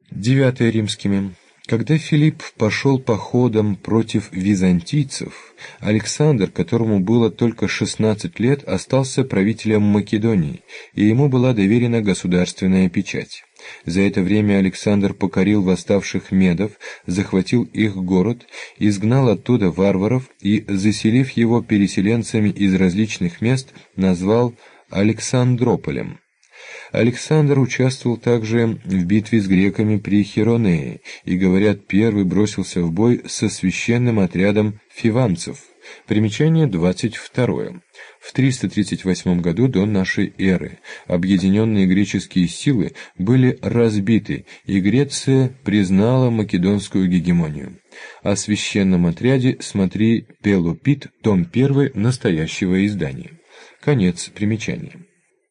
9 римскими. Когда Филипп пошел походом против византийцев, Александр, которому было только 16 лет, остался правителем Македонии, и ему была доверена государственная печать. За это время Александр покорил восставших медов, захватил их город, изгнал оттуда варваров и, заселив его переселенцами из различных мест, назвал Александрополем. Александр участвовал также в битве с греками при Херонее и, говорят, первый бросился в бой со священным отрядом фиванцев. Примечание 22. В 338 году до нашей эры объединенные греческие силы были разбиты, и Греция признала македонскую гегемонию. О священном отряде смотри Пелопит, том 1 настоящего издания. Конец примечания.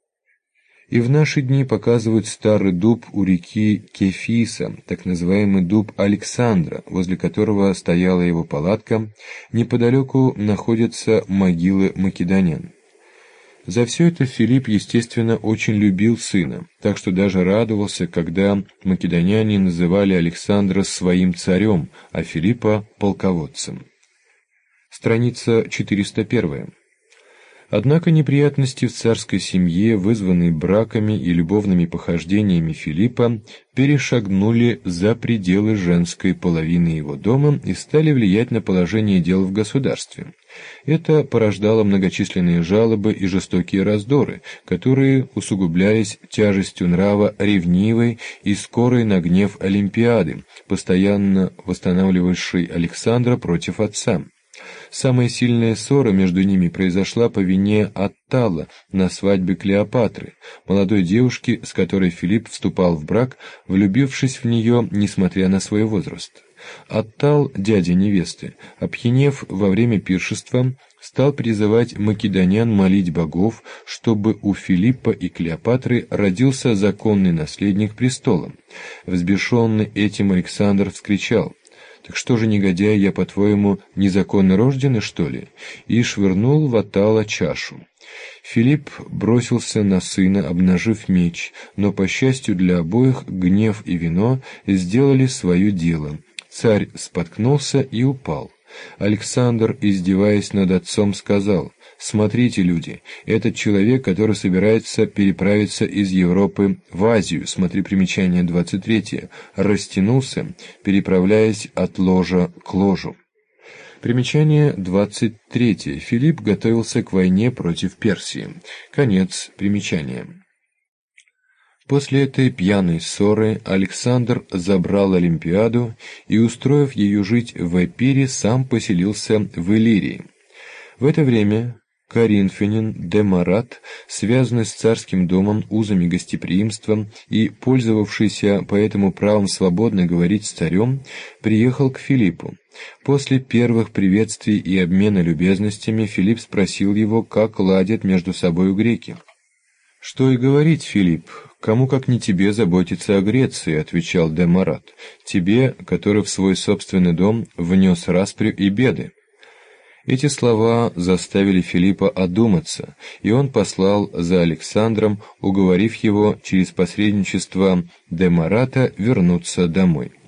И в наши дни показывают старый дуб у реки Кефиса, так называемый дуб Александра, возле которого стояла его палатка. Неподалеку находятся могилы македонян. За все это Филипп, естественно, очень любил сына, так что даже радовался, когда македоняне называли Александра своим царем, а Филиппа — полководцем. Страница 401. Однако неприятности в царской семье, вызванные браками и любовными похождениями Филиппа, перешагнули за пределы женской половины его дома и стали влиять на положение дел в государстве. Это порождало многочисленные жалобы и жестокие раздоры, которые усугублялись тяжестью нрава ревнивой и скорой на гнев Олимпиады, постоянно восстанавливавшей Александра против отца. Самая сильная ссора между ними произошла по вине Аттала на свадьбе Клеопатры, молодой девушки, с которой Филипп вступал в брак, влюбившись в нее, несмотря на свой возраст. Аттал, дядя невесты, опьянев во время пиршества, стал призывать македонян молить богов, чтобы у Филиппа и Клеопатры родился законный наследник престола. Взбешенный этим Александр вскричал: «Так что же, негодяй, я, по-твоему, незаконно рожденный, что ли?» и швырнул в Аттала чашу. Филипп бросился на сына, обнажив меч, но, по счастью для обоих, гнев и вино сделали свое дело. Царь споткнулся и упал. Александр, издеваясь над отцом, сказал: «Смотрите, люди, этот человек, который собирается переправиться из Европы в Азию, смотри примечание 23, растянулся, переправляясь от ложа к ложу». Примечание 23. Филипп готовился к войне против Персии. Конец примечания. После этой пьяной ссоры Александр забрал Олимпиаду и, устроив ее жить в Эпире, сам поселился в Иллирии. В это время коринфянин Демарат, связанный с царским домом узами гостеприимства и пользовавшийся поэтому правом свободно говорить с царем, приехал к Филиппу. После первых приветствий и обмена любезностями Филипп спросил его, как ладят между собою греки. «Что и говорить, Филипп, кому как не тебе заботиться о Греции», — отвечал Демарат, — «тебе, который в свой собственный дом внес распрю и беды». Эти слова заставили Филиппа одуматься, и он послал за Александром, уговорив его через посредничество Демарата вернуться домой.